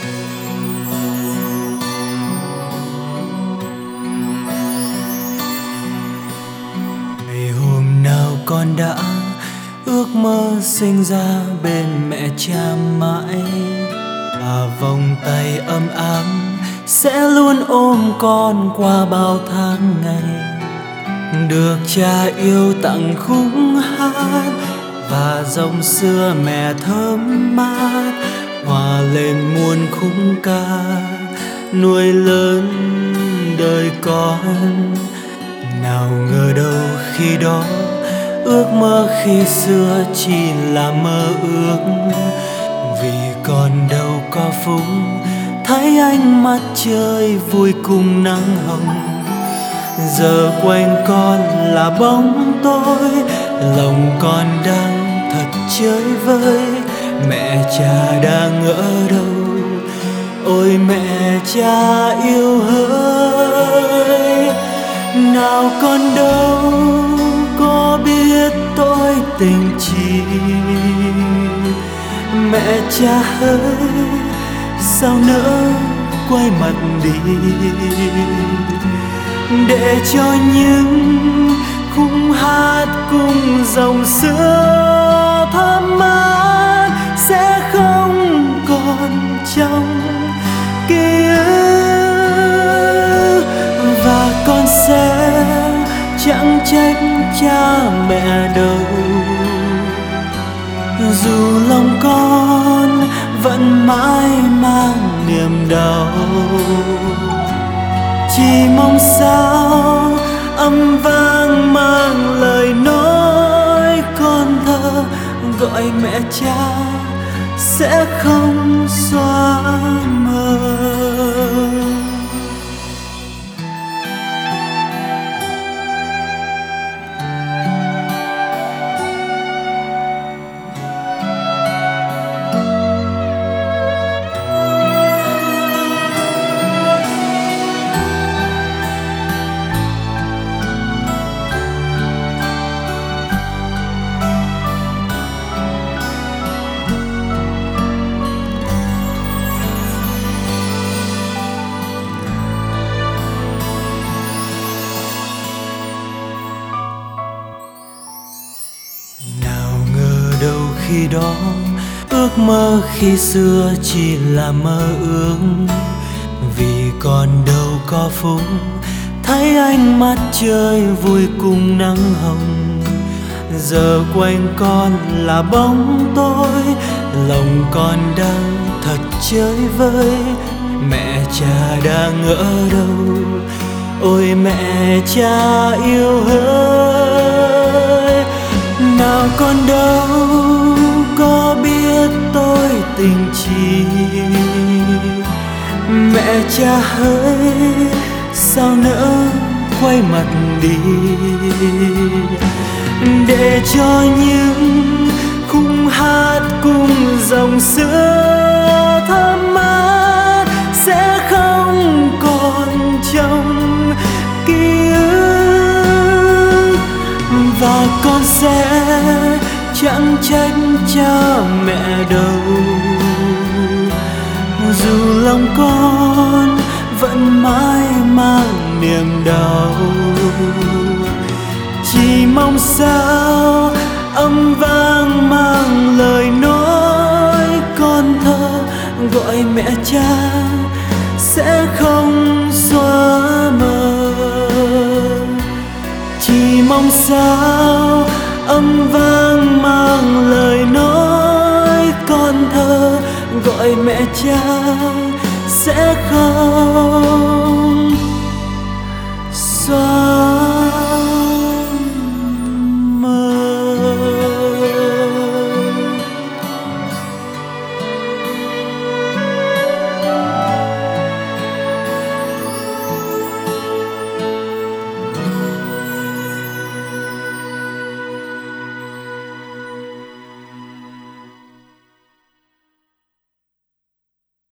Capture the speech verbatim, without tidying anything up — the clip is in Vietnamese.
Ngày hôm nào con đã ước mơ sinh ra bên mẹ cha mãi, và vòng tay ấm áp sẽ luôn ôm con qua bao tháng ngày. Được cha yêu tặng khúc hát và dòng xưa mẹ thơm mát, hòa lên muôn khúc ca nuôi lớn đời con. Nào ngờ đâu khi đó ước mơ khi xưa chỉ là mơ ước, vì còn đâu có phúc thấy ánh mặt trời vui cùng nắng hồng. Giờ quanh con là bóng tối, lòng con đang thật chơi vơi. Mẹ cha đang ở đâu? Ôi mẹ cha yêu hỡi, nào con đâu có biết tôi tình chi. Mẹ cha ơi, sao nỡ quay mặt đi, để cho những khúc hát cùng dòng xưa thơm mát sẽ không còn trong ký ức. Và con sẽ chẳng trách cha mẹ đâu, dù lòng con vẫn mãi mang niềm đau. Chỉ mong sao âm vang mang lời nói con thơ gọi mẹ cha sẽ không xóa mờ. Khi đó ước mơ khi xưa chỉ là mơ ước, vì còn đâu có phúc thấy ánh mặt trời vui cùng nắng hồng. Giờ quanh con là bóng tối, lòng con đang thật chơi vơi. Mẹ cha đang ở đâu? Ôi mẹ cha yêu hỡi, nào con đâu có biết tôi tình chi. Mẹ cha ơi, sao nỡ quay mặt đi, để cho những khúc hát cùng dòng xưa thơm mát sẽ không còn trong ký ức. Và con sẽ chẳng trách cha mẹ đâu, dù lòng con vẫn mãi mang niềm đau. Chỉ mong sao âm vang mang lời nói con thơ gọi mẹ cha sẽ không xóa mờ. Chỉ mong sao âm vang mang lời nói con thơ gọi mẹ cha sẽ không xóa